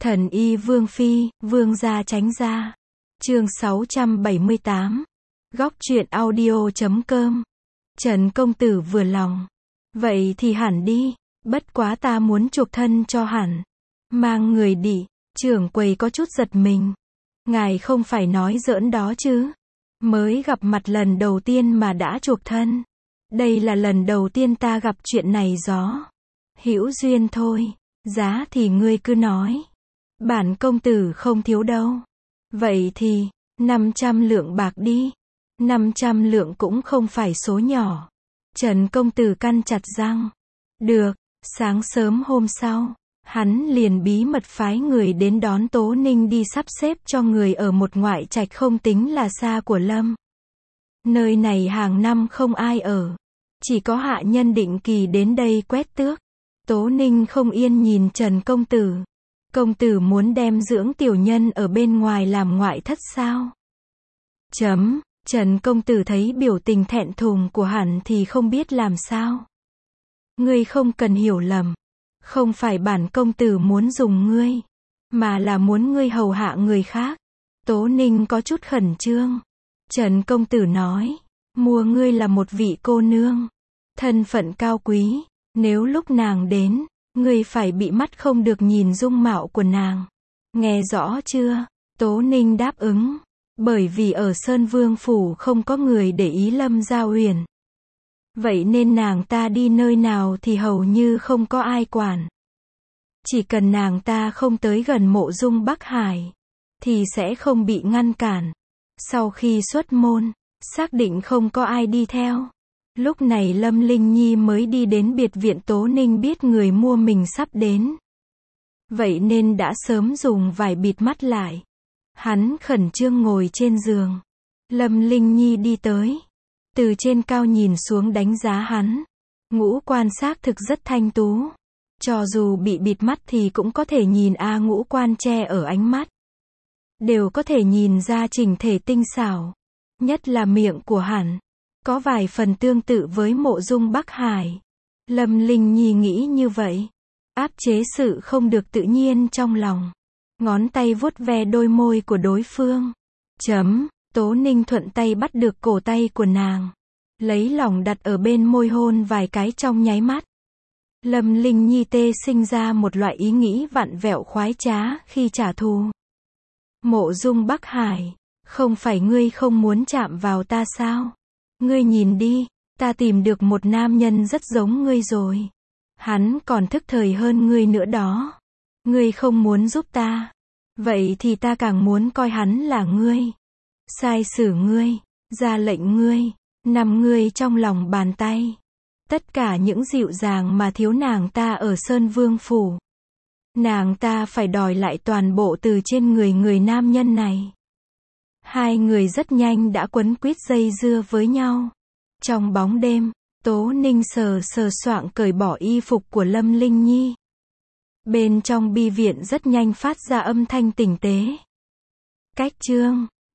Thần y Vương Phi, Vương gia tránh ra. Chương 678. Góc truyện audio.com. Trần công tử vừa lòng. Vậy thì hẳn đi, bất quá ta muốn chuộc thân cho hẳn. Mang người đi, trưởng quầy có chút giật mình. Ngài không phải nói giỡn đó chứ. Mới gặp mặt lần đầu tiên mà đã chuộc thân. Đây là lần đầu tiên ta gặp chuyện này gió. Hữu duyên thôi, giá thì ngươi cứ nói. Bản công tử không thiếu đâu. Vậy thì, 500 lượng bạc đi. 500 lượng cũng không phải số nhỏ. Trần công tử căn chặt răng. Được, sáng sớm hôm sau, hắn liền bí mật phái người đến đón Tố Ninh đi sắp xếp cho người ở một ngoại trạch không tính là xa của Lâm. Nơi này hàng năm không ai ở. Chỉ có hạ nhân định kỳ đến đây quét tước. Tố Ninh không yên nhìn Trần công tử. Công tử muốn đem dưỡng tiểu nhân ở bên ngoài làm ngoại thất sao? Trần công tử thấy biểu tình thẹn thùng của hắn thì không biết làm sao. Ngươi không cần hiểu lầm. Không phải bản công tử muốn dùng ngươi, mà là muốn ngươi hầu hạ người khác. Tố Ninh có chút khẩn trương. Trần công tử nói, mua ngươi là một vị cô nương. Thân phận cao quý, nếu lúc nàng đến, ngươi phải bị mắt không được nhìn dung mạo của nàng. Nghe rõ chưa? Tố Ninh đáp ứng. Bởi vì ở Sơn Vương Phủ không có người để ý Lâm Gia Uyển. Vậy nên nàng ta đi nơi nào thì hầu như không có ai quản. Chỉ cần nàng ta không tới gần Mộ Dung Bắc Hải, thì sẽ không bị ngăn cản. Sau khi xuất môn, xác định không có ai đi theo. Lúc này Lâm Linh Nhi mới đi đến biệt viện. Tố Ninh biết người mua mình sắp đến. Vậy nên đã sớm dùng vải bịt mắt lại. Hắn khẩn trương ngồi trên giường. Lâm Linh Nhi đi tới. Từ trên cao nhìn xuống đánh giá hắn. Ngũ quan xác thực rất thanh tú. Cho dù bị bịt mắt thì cũng có thể nhìn ngũ quan che ở ánh mắt. Đều có thể nhìn ra chỉnh thể tinh xảo. Nhất là miệng của hắn. Có vài phần tương tự với Mộ Dung Bắc Hải. Lâm Linh Nhi nghĩ như vậy. Áp chế sự không được tự nhiên trong lòng. Ngón tay vuốt ve đôi môi của đối phương. Tố Ninh thuận tay bắt được cổ tay của nàng. Lấy lòng đặt ở bên môi hôn vài cái trong nháy mắt. Lâm Linh Nhi sinh ra một loại ý nghĩ vặn vẹo khoái trá khi trả thù. Mộ Dung Bắc Hải, không phải ngươi không muốn chạm vào ta sao? Ngươi nhìn đi, ta tìm được một nam nhân rất giống ngươi rồi. Hắn còn thức thời hơn ngươi nữa đó. Ngươi không muốn giúp ta. Vậy thì ta càng muốn coi hắn là ngươi. Sai xử ngươi, ra lệnh ngươi, nằm ngươi trong lòng bàn tay. Tất cả những dịu dàng mà thiếu nàng ta ở Sơn Vương Phủ. Nàng ta phải đòi lại toàn bộ từ trên người nam nhân này. Hai người rất nhanh đã quấn quýt dây dưa với nhau. Trong bóng đêm, Tố Ninh sờ soạng cởi bỏ y phục của Lâm Linh Nhi. Bên trong bi viện rất nhanh phát ra âm thanh tinh tế. Cách chương